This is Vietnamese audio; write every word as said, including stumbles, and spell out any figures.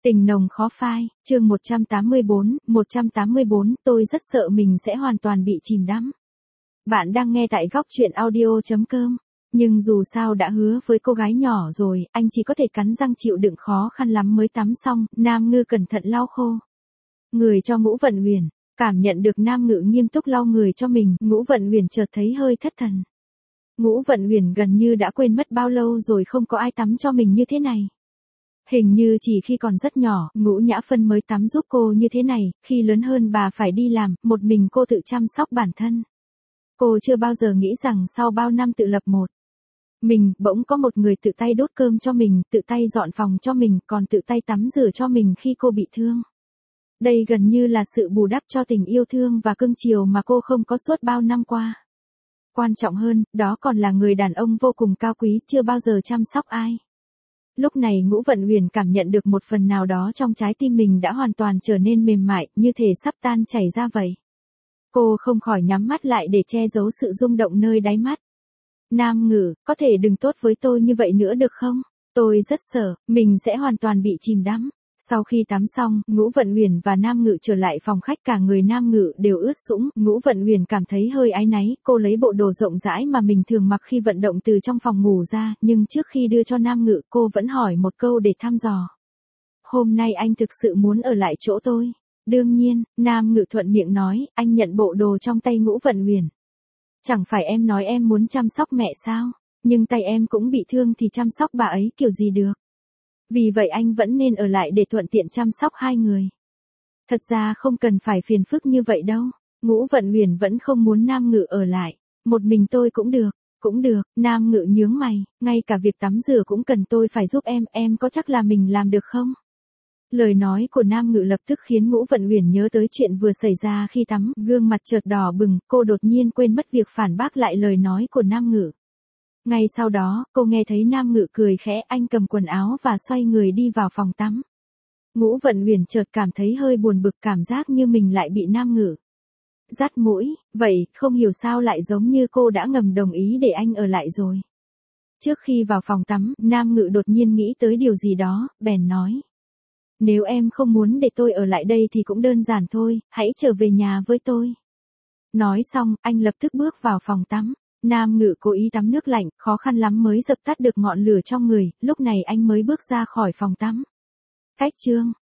Tình nồng khó phai, chương một trăm tám mươi bốn, một trăm tám mươi bốn, tôi rất sợ mình sẽ hoàn toàn bị chìm đắm. Bạn đang nghe tại góc truyện audio chấm com. Nhưng dù sao đã hứa với cô gái nhỏ rồi, anh chỉ có thể cắn răng chịu đựng khó khăn lắm mới tắm xong, Nam Ngư cẩn thận lau khô người cho Ngũ Vận Uyển. Cảm nhận được Nam Ngự nghiêm túc lau người cho mình, Ngũ Vận Uyển chợt thấy hơi thất thần. Ngũ Vận Uyển gần như đã quên mất bao lâu rồi không có ai tắm cho mình như thế này. Hình như chỉ khi còn rất nhỏ, Ngũ Nhã Phân mới tắm giúp cô như thế này, khi lớn hơn bà phải đi làm, một mình cô tự chăm sóc bản thân. Cô chưa bao giờ nghĩ rằng sau bao năm tự lập một mình, bỗng có một người tự tay đốt cơm cho mình, tự tay dọn phòng cho mình, còn tự tay tắm rửa cho mình khi cô bị thương. Đây gần như là sự bù đắp cho tình yêu thương và cưng chiều mà cô không có suốt bao năm qua. Quan trọng hơn, đó còn là người đàn ông vô cùng cao quý, chưa bao giờ chăm sóc ai. Lúc này Ngũ Vận Uyển cảm nhận được một phần nào đó trong trái tim mình đã hoàn toàn trở nên mềm mại, như thể sắp tan chảy ra vậy. Cô không khỏi nhắm mắt lại để che giấu sự rung động nơi đáy mắt. Nam Ngự, có thể đừng tốt với tôi như vậy nữa được không? Tôi rất sợ, mình sẽ hoàn toàn bị chìm đắm. Sau khi tắm xong, Ngũ Vận Uyển và Nam Ngự trở lại phòng khách, cả người Nam Ngự đều ướt sũng, Ngũ Vận Uyển cảm thấy hơi áy náy, cô lấy bộ đồ rộng rãi mà mình thường mặc khi vận động từ trong phòng ngủ ra, nhưng trước khi đưa cho Nam Ngự, cô vẫn hỏi một câu để thăm dò. Hôm nay anh thực sự muốn ở lại chỗ tôi? Đương nhiên, Nam Ngự thuận miệng nói, anh nhận bộ đồ trong tay Ngũ Vận Uyển. Chẳng phải em nói em muốn chăm sóc mẹ sao? Nhưng tay em cũng bị thương thì chăm sóc bà ấy kiểu gì được? Vì vậy anh vẫn nên ở lại để thuận tiện chăm sóc hai người. Thật ra không cần phải phiền phức như vậy đâu. Ngũ Vận Uyển vẫn không muốn Nam Ngự ở lại. Một mình tôi cũng được, cũng được. Nam Ngự nhướng mày, ngay cả việc tắm rửa cũng cần tôi phải giúp em, em có chắc là mình làm được không? Lời nói của Nam Ngự lập tức khiến Ngũ Vận Uyển nhớ tới chuyện vừa xảy ra khi tắm, gương mặt chợt đỏ bừng, cô đột nhiên quên mất việc phản bác lại lời nói của Nam Ngự. Ngay sau đó, cô nghe thấy Nam Ngự cười khẽ, anh cầm quần áo và xoay người đi vào phòng tắm. Ngũ Vận Uyển chợt cảm thấy hơi buồn bực, cảm giác như mình lại bị Nam Ngự dắt mũi, vậy không hiểu sao lại giống như cô đã ngầm đồng ý để anh ở lại rồi. Trước khi vào phòng tắm, Nam Ngự đột nhiên nghĩ tới điều gì đó, bèn nói. Nếu em không muốn để tôi ở lại đây thì cũng đơn giản thôi, hãy trở về nhà với tôi. Nói xong, anh lập tức bước vào phòng tắm. Nam Ngự cố ý tắm nước lạnh, khó khăn lắm mới dập tắt được ngọn lửa trong người, lúc này anh mới bước ra khỏi phòng tắm. Cách chương